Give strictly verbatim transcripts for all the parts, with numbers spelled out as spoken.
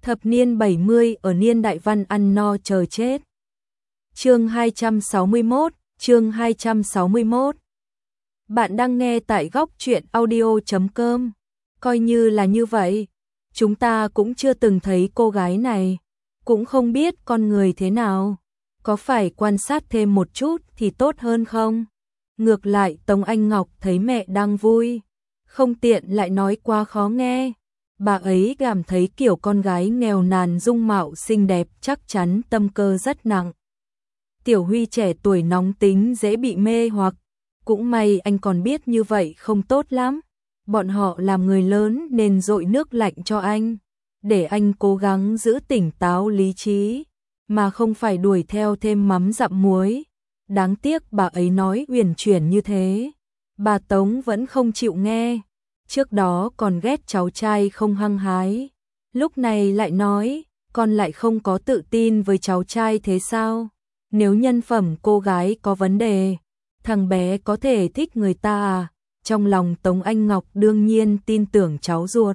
Thập niên bảy mươi ở niên đại văn ăn no chờ chết. Chương hai trăm sáu mươi mốt, chương hai trăm sáu mươi mốt. Bạn đang nghe tại góc truyện audio chấm com. Coi như là như vậy, chúng ta cũng chưa từng thấy cô gái này, cũng không biết con người thế nào, có phải quan sát thêm một chút thì tốt hơn không? Ngược lại Tống Anh Ngọc thấy mẹ đang vui, không tiện lại nói quá khó nghe. Bà ấy cảm thấy kiểu con gái nghèo nàn dung mạo xinh đẹp chắc chắn tâm cơ rất nặng. Tiểu Huy trẻ tuổi nóng tính dễ bị mê hoặc, cũng may anh còn biết như vậy không tốt lắm. Bọn họ làm người lớn nên dội nước lạnh cho anh, để anh cố gắng giữ tỉnh táo lý trí, mà không phải đuổi theo thêm mắm dặm muối. Đáng tiếc bà ấy nói uyển chuyển như thế, bà Tống vẫn không chịu nghe. Trước đó còn ghét cháu trai không hăng hái, lúc này lại nói, con lại không có tự tin với cháu trai thế sao? Nếu nhân phẩm cô gái có vấn đề, thằng bé có thể thích người ta à? Trong lòng Tống Anh Ngọc đương nhiên tin tưởng cháu ruột.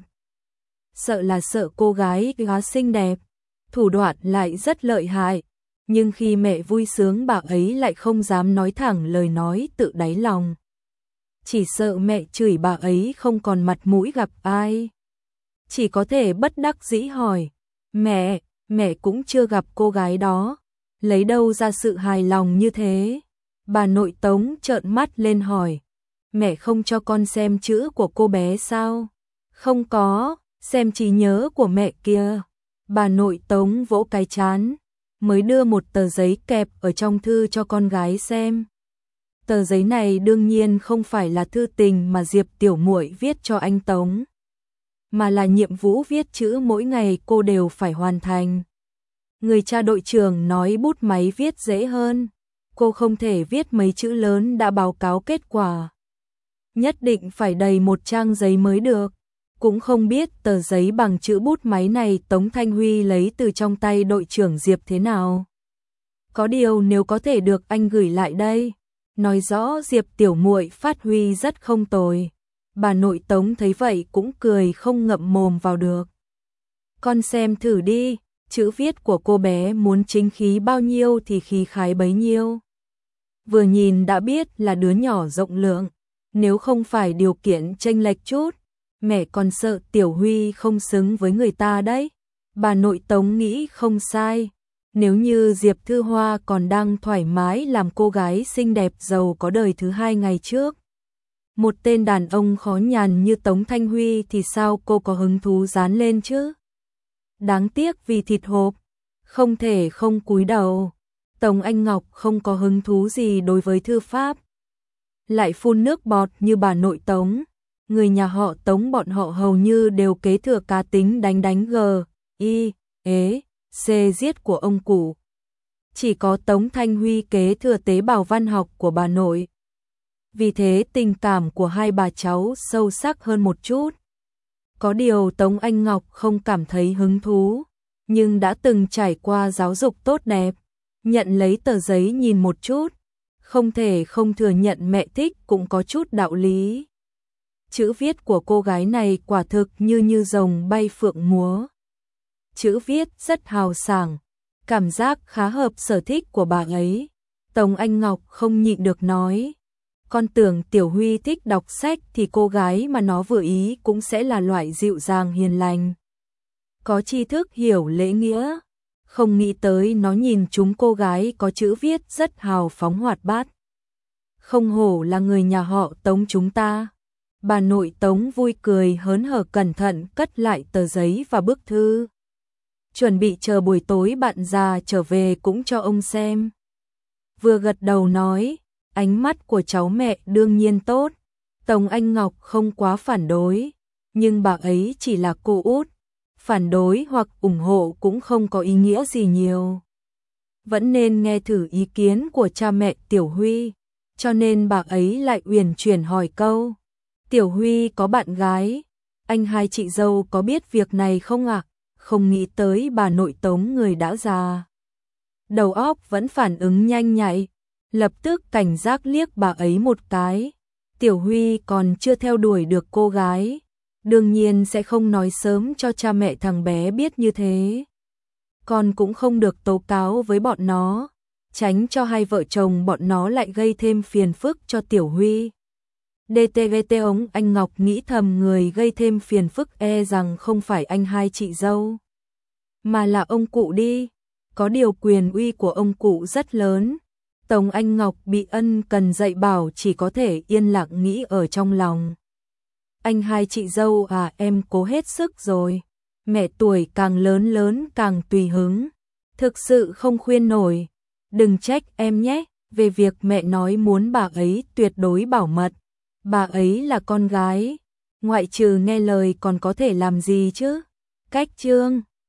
Sợ là sợ cô gái khá xinh đẹp, thủ đoạn lại rất lợi hại, nhưng khi mẹ vui sướng bà ấy lại không dám nói thẳng lời nói tự đáy lòng. Chỉ sợ mẹ chửi bà ấy không còn mặt mũi gặp ai. Chỉ có thể bất đắc dĩ hỏi, mẹ, mẹ cũng chưa gặp cô gái đó, lấy đâu ra sự hài lòng như thế? Bà nội Tống trợn mắt lên hỏi, mẹ không cho con xem chữ của cô bé sao? Không có, xem trí nhớ của mẹ kia. Bà nội Tống vỗ cái trán, mới đưa một tờ giấy kẹp ở trong thư cho con gái xem. Tờ giấy này đương nhiên không phải là thư tình mà Diệp tiểu muội viết cho anh Tống, mà là nhiệm vụ viết chữ mỗi ngày cô đều phải hoàn thành. Người cha đội trưởng nói bút máy viết dễ hơn, cô không thể viết mấy chữ lớn đã báo cáo kết quả. Nhất định phải đầy một trang giấy mới được. Cũng không biết tờ giấy bằng chữ bút máy này Tống Thanh Huy lấy từ trong tay đội trưởng Diệp thế nào. Có điều nếu có thể được anh gửi lại đây, nói rõ Diệp tiểu muội phát huy rất không tồi. Bà nội Tống thấy vậy cũng cười không ngậm mồm vào được. Con xem thử đi, chữ viết của cô bé muốn chính khí bao nhiêu thì khí khái bấy nhiêu. Vừa nhìn đã biết là đứa nhỏ rộng lượng, nếu không phải điều kiện chênh lệch chút, mẹ còn sợ Tiểu Huy không xứng với người ta đấy. Bà nội Tống nghĩ không sai, nếu như Diệp Thư Hoa còn đang thoải mái làm cô gái xinh đẹp giàu có đời thứ hai ngày trước, một tên đàn ông khó nhằn như Tống Thanh Huy thì sao cô có hứng thú dán lên chứ? Đáng tiếc vì thịt hộp, không thể không cúi đầu. Tống Anh Ngọc không có hứng thú gì đối với thư pháp, lại phun nước bọt như bà nội Tống. Người nhà họ Tống bọn họ hầu như đều kế thừa cá tính đánh đánh gờ, y, ế, xê giết của ông cụ. Chỉ có Tống Thanh Huy kế thừa tế bào văn học của bà nội. Vì thế tình cảm của hai bà cháu sâu sắc hơn một chút. Có điều Tống Anh Ngọc không cảm thấy hứng thú, nhưng đã từng trải qua giáo dục tốt đẹp. Nhận lấy tờ giấy nhìn một chút, không thể không thừa nhận mẹ thích cũng có chút đạo lý. Chữ viết của cô gái này quả thực như như rồng bay phượng múa. Chữ viết rất hào sảng, cảm giác khá hợp sở thích của bà ấy. Tống Anh Ngọc không nhịn được nói, con tưởng Tiểu Huy thích đọc sách thì cô gái mà nó vừa ý cũng sẽ là loại dịu dàng hiền lành, có tri thức hiểu lễ nghĩa. Không nghĩ tới nó nhìn chúng cô gái có chữ viết rất hào phóng hoạt bát. Không hổ là người nhà họ Tống chúng ta. Bà nội Tống vui cười hớn hở cẩn thận cất lại tờ giấy và bức thư, chuẩn bị chờ buổi tối bạn già trở về cũng cho ông xem. Vừa gật đầu nói, ánh mắt của cháu mẹ đương nhiên tốt. Tống Anh Ngọc không quá phản đối, nhưng bà ấy chỉ là cô út, phản đối hoặc ủng hộ cũng không có ý nghĩa gì nhiều. Vẫn nên nghe thử ý kiến của cha mẹ Tiểu Huy, cho nên bà ấy lại uyển chuyển hỏi câu, Tiểu Huy có bạn gái, anh hai chị dâu có biết việc này không ạ? À? Không nghĩ tới bà nội Tống người đã già, đầu óc vẫn phản ứng nhanh nhạy, lập tức cảnh giác liếc bà ấy một cái. Tiểu Huy còn chưa theo đuổi được cô gái, đương nhiên sẽ không nói sớm cho cha mẹ thằng bé biết như thế. Con cũng không được tố cáo với bọn nó, tránh cho hai vợ chồng bọn nó lại gây thêm phiền phức cho Tiểu Huy. đê tê giê tê ống anh Ngọc nghĩ thầm người gây thêm phiền phức e rằng không phải anh hai chị dâu, mà là ông cụ đi. Có điều quyền uy của ông cụ rất lớn. Tống Anh Ngọc bị ân cần dạy bảo chỉ có thể yên lặng nghĩ ở trong lòng. Anh hai chị dâu à, em cố hết sức rồi. Mẹ tuổi càng lớn lớn càng tùy hứng. Thực sự không khuyên nổi. Đừng trách em nhé, về việc mẹ nói muốn bà ấy tuyệt đối bảo mật. Bà ấy là con gái, ngoại trừ nghe lời còn có thể làm gì chứ? Cách chương